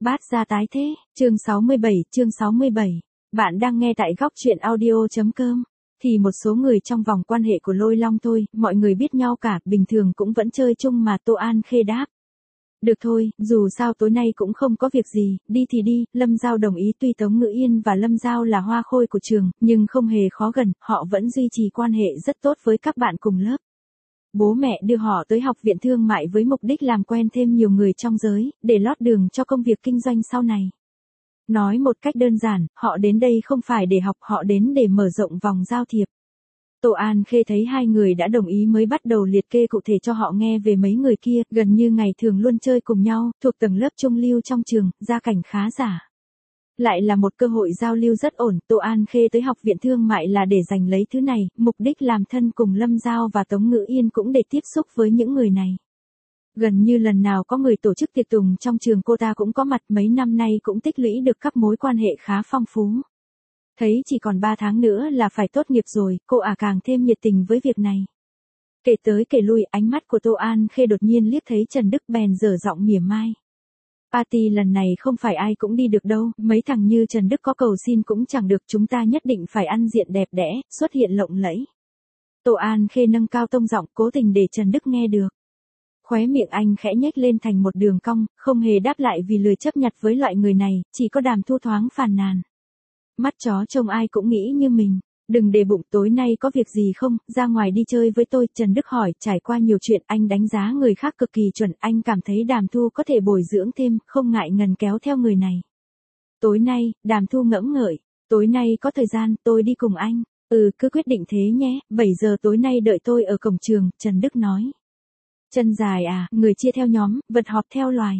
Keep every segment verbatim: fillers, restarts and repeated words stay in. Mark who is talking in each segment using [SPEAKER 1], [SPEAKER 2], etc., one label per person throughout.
[SPEAKER 1] Bát gia tái thế, chương sáu mươi bảy, chương sáu mươi bảy. Bạn đang nghe tại góc truyện audio.com. Thì một số người trong vòng quan hệ của Lôi Long thôi, mọi người biết nhau cả, bình thường cũng vẫn chơi chung mà. Tô An Khê đáp. Được thôi, dù sao tối nay cũng không có việc gì, đi thì đi. Lâm Giao đồng ý. Tuy Tống Ngữ Yên và Lâm Giao là hoa khôi của trường, nhưng không hề khó gần, họ vẫn duy trì quan hệ rất tốt với các bạn cùng lớp. Bố mẹ đưa họ tới học viện thương mại với mục đích làm quen thêm nhiều người trong giới, để lót đường cho công việc kinh doanh sau này. Nói một cách đơn giản, họ đến đây không phải để học, họ đến để mở rộng vòng giao thiệp. Tô An Khê thấy hai người đã đồng ý mới bắt đầu liệt kê cụ thể cho họ nghe về mấy người kia, gần như ngày thường luôn chơi cùng nhau, thuộc tầng lớp trung lưu trong trường, gia cảnh khá giả. Lại là một cơ hội giao lưu rất ổn. Tô An Khê tới học viện thương mại là để giành lấy thứ này, mục đích làm thân cùng Lâm Giao và Tống Ngữ Yên cũng để tiếp xúc với những người này. Gần như lần nào có người tổ chức tiệc tùng trong trường cô ta cũng có mặt, mấy năm nay cũng tích lũy được các mối quan hệ khá phong phú. Thấy chỉ còn ba tháng nữa là phải tốt nghiệp rồi, cô ả à càng thêm nhiệt tình với việc này. Kể tới kể lui, ánh mắt của Tô An Khê đột nhiên liếc thấy Trần Đức bèn dở giọng mỉa mai. Party lần này không phải ai cũng đi được đâu, mấy thằng như Trần Đức có cầu xin cũng chẳng được, chúng ta nhất định phải ăn diện đẹp đẽ, xuất hiện lộng lẫy. Tô An Khê nâng cao tông giọng, cố tình để Trần Đức nghe được. Khóe miệng anh khẽ nhếch lên thành một đường cong, không hề đáp lại vì lười chấp nhặt với loại người này, chỉ có Đàm Thu thoáng phàn nàn. Mắt chó trông ai cũng nghĩ như mình. Đừng để bụng, tối nay có việc gì không, ra ngoài đi chơi với tôi. Trần Đức hỏi. Trải qua nhiều chuyện, anh đánh giá người khác cực kỳ chuẩn, anh cảm thấy Đàm Thu có thể bồi dưỡng thêm, không ngại ngần kéo theo người này. Tối nay, Đàm Thu ngẫm ngợi, tối nay có thời gian, tôi đi cùng anh. Ừ, cứ quyết định thế nhé, bảy giờ tối nay đợi tôi ở cổng trường. Trần Đức nói. Chân dài à, người chia theo nhóm, vật họp theo loài.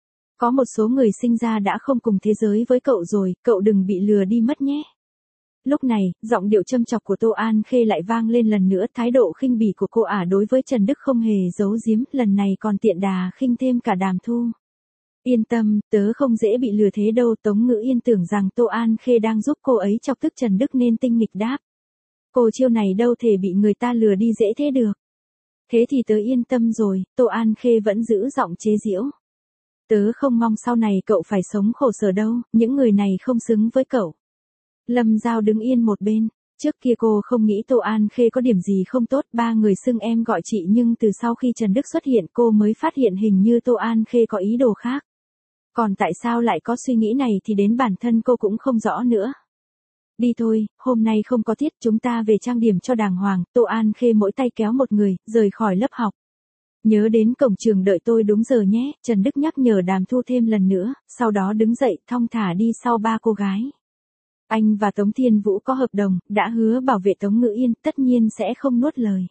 [SPEAKER 1] Có một số người sinh ra đã không cùng thế giới với cậu rồi, cậu đừng bị lừa đi mất nhé. Lúc này, giọng điệu châm chọc của Tô An Khê lại vang lên lần nữa, thái độ khinh bỉ của cô ả đối với Trần Đức không hề giấu giếm, lần này còn tiện đà khinh thêm cả Đàm Thu. Yên tâm, tớ không dễ bị lừa thế đâu. Tống Ngữ Yên tưởng rằng Tô An Khê đang giúp cô ấy chọc tức Trần Đức nên tinh nghịch đáp. Cô chiêu này đâu thể bị người ta lừa đi dễ thế được. Thế thì tớ yên tâm rồi. Tô An Khê vẫn giữ giọng chế giễu. Tớ không mong sau này cậu phải sống khổ sở đâu, những người này không xứng với cậu. Lâm Giao đứng yên một bên, trước kia cô không nghĩ Tô An Khê có điểm gì không tốt, ba người xưng em gọi chị, nhưng từ sau khi Trần Đức xuất hiện cô mới phát hiện hình như Tô An Khê có ý đồ khác. Còn tại sao lại có suy nghĩ này thì đến bản thân cô cũng không rõ nữa. Đi thôi, hôm nay không có tiết, chúng ta về trang điểm cho đàng hoàng. Tô An Khê mỗi tay kéo một người, rời khỏi lớp học. Nhớ đến cổng trường đợi tôi đúng giờ nhé, Trần Đức nhắc nhở Đàm Thu thêm lần nữa, sau đó đứng dậy, thong thả đi sau ba cô gái. Anh và Tống Thiên Vũ có hợp đồng, đã hứa bảo vệ Tống Ngữ Yên, tất nhiên sẽ không nuốt lời.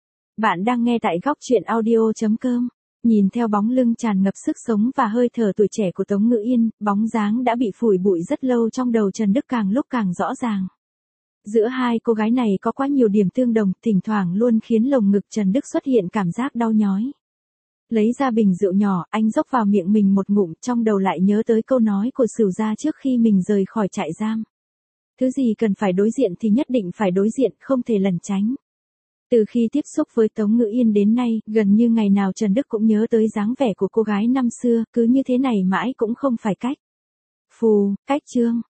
[SPEAKER 1] Bạn đang nghe tại góc truyện audio.com. Nhìn theo bóng lưng tràn ngập sức sống và hơi thở tuổi trẻ của Tống Ngữ Yên, bóng dáng đã bị phủi bụi rất lâu trong đầu Trần Đức càng lúc càng rõ ràng. Giữa hai cô gái này có quá nhiều điểm tương đồng, thỉnh thoảng luôn khiến lồng ngực Trần Đức xuất hiện cảm giác đau nhói. Lấy ra bình rượu nhỏ, anh dốc vào miệng mình một ngụm, trong đầu lại nhớ tới câu nói của Sửu gia trước khi mình rời khỏi trại giam. Thứ gì cần phải đối diện thì nhất định phải đối diện, không thể lẩn tránh. Từ khi tiếp xúc với Tống Ngữ Yên đến nay, gần như ngày nào Trần Đức cũng nhớ tới dáng vẻ của cô gái năm xưa, cứ như thế này mãi cũng không phải cách. Phù, cách chương.